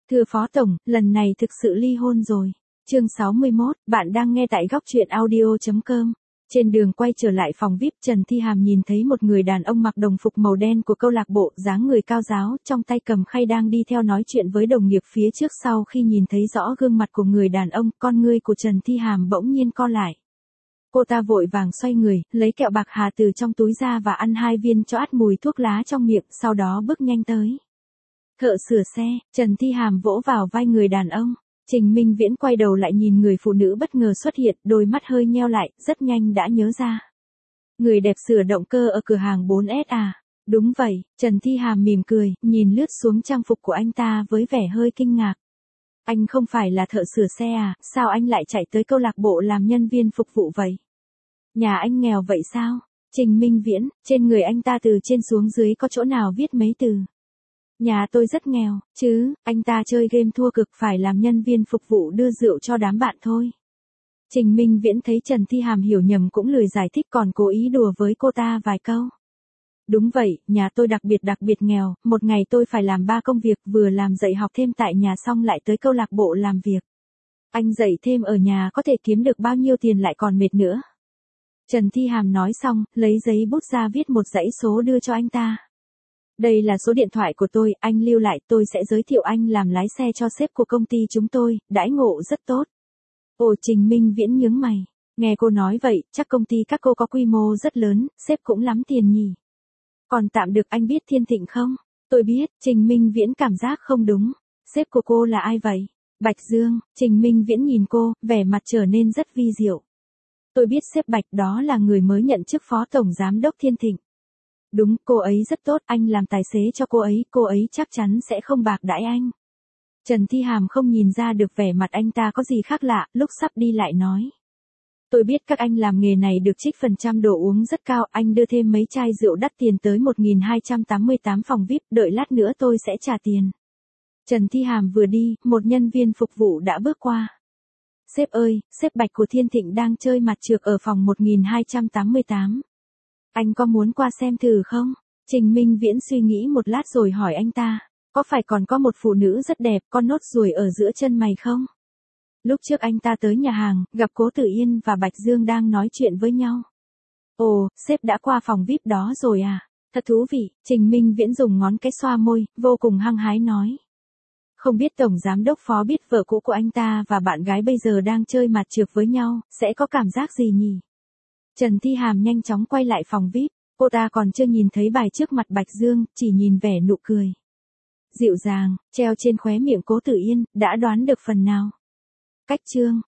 Thưa Phó Tổng, lần này thực sự ly hôn rồi. Chương 61, bạn đang nghe tại góc truyện audio.com. Trên đường quay trở lại phòng VIP, Trần Thi Hàm nhìn thấy một người đàn ông mặc đồng phục màu đen của câu lạc bộ, dáng người cao ráo, trong tay cầm khay đang đi theo nói chuyện với đồng nghiệp phía trước. Sau khi nhìn thấy rõ gương mặt của người đàn ông, con ngươi của Trần Thi Hàm bỗng nhiên co lại. Cô ta vội vàng xoay người, lấy kẹo bạc hà từ trong túi ra và ăn 2 viên cho át mùi thuốc lá trong miệng, sau đó bước nhanh tới. Thợ sửa xe, Trần Thi Hàm vỗ vào vai người đàn ông. Trình Minh Viễn quay đầu lại nhìn người phụ nữ bất ngờ xuất hiện, đôi mắt hơi nheo lại, rất nhanh đã nhớ ra. Người đẹp sửa động cơ ở cửa hàng 4S à? Đúng vậy, Trần Thi Hàm mỉm cười, nhìn lướt xuống trang phục của anh ta với vẻ hơi kinh ngạc. Anh không phải là thợ sửa xe à, sao anh lại chạy tới câu lạc bộ làm nhân viên phục vụ vậy? Nhà anh nghèo vậy sao? Trình Minh Viễn, trên người anh ta từ trên xuống dưới có chỗ nào viết mấy từ? Nhà tôi rất nghèo, chứ, anh ta chơi game thua cực phải làm nhân viên phục vụ đưa rượu cho đám bạn thôi. Trình Minh Viễn thấy Trần Thi Hàm hiểu nhầm cũng lười giải thích, còn cố ý đùa với cô ta vài câu. Đúng vậy, nhà tôi đặc biệt nghèo, một ngày tôi phải làm 3 công việc, vừa làm dạy học thêm tại nhà xong lại tới câu lạc bộ làm việc. Anh dạy thêm ở nhà có thể kiếm được bao nhiêu tiền lại còn mệt nữa. Trần Thi Hàm nói xong, lấy giấy bút ra viết một dãy số đưa cho anh ta. Đây là số điện thoại của tôi, anh lưu lại, tôi sẽ giới thiệu anh làm lái xe cho sếp của công ty chúng tôi, đãi ngộ rất tốt. Ồ, Trình Minh Viễn nhướng mày, nghe cô nói vậy, chắc công ty các cô có quy mô rất lớn, sếp cũng lắm tiền nhỉ. Còn tạm được, anh biết Thiên Thịnh không? Tôi biết. Trình Minh Viễn cảm giác không đúng. Sếp của cô là ai vậy? Bạch Dương. Trình Minh Viễn nhìn cô, vẻ mặt trở nên rất vi diệu. Tôi biết sếp Bạch, đó là người mới nhận chức phó tổng giám đốc Thiên Thịnh. Đúng, cô ấy rất tốt, anh làm tài xế cho cô ấy chắc chắn sẽ không bạc đãi anh. Trần Thi Hàm không nhìn ra được vẻ mặt anh ta có gì khác lạ, lúc sắp đi lại nói. Tôi biết các anh làm nghề này được trích phần trăm đồ uống rất cao, anh đưa thêm mấy chai rượu đắt tiền tới 1288 phòng VIP, đợi lát nữa tôi sẽ trả tiền. Trần Thi Hàm vừa đi, một nhân viên phục vụ đã bước qua. Sếp ơi, sếp Bạch của Thiên Thịnh đang chơi mặt trược ở phòng 1288. Anh có muốn qua xem thử không? Trình Minh Viễn suy nghĩ một lát rồi hỏi anh ta, có phải còn có một phụ nữ rất đẹp, con nốt ruồi ở giữa chân mày không? Lúc trước anh ta tới nhà hàng, gặp Cố Tử Yên và Bạch Dương đang nói chuyện với nhau. Ồ, sếp đã qua phòng VIP đó rồi à? Thật thú vị, Trình Minh Viễn dùng ngón cái xoa môi, vô cùng hăng hái nói. Không biết Tổng Giám đốc Phó biết vợ cũ của anh ta và bạn gái bây giờ đang chơi mặt trược với nhau, sẽ có cảm giác gì nhỉ? Trần Thi Hàm nhanh chóng quay lại phòng VIP, cô ta còn chưa nhìn thấy bài trước mặt Bạch Dương, chỉ nhìn vẻ nụ cười dịu dàng, treo trên khóe miệng Cố Tử Yên, đã đoán được phần nào. Cách chương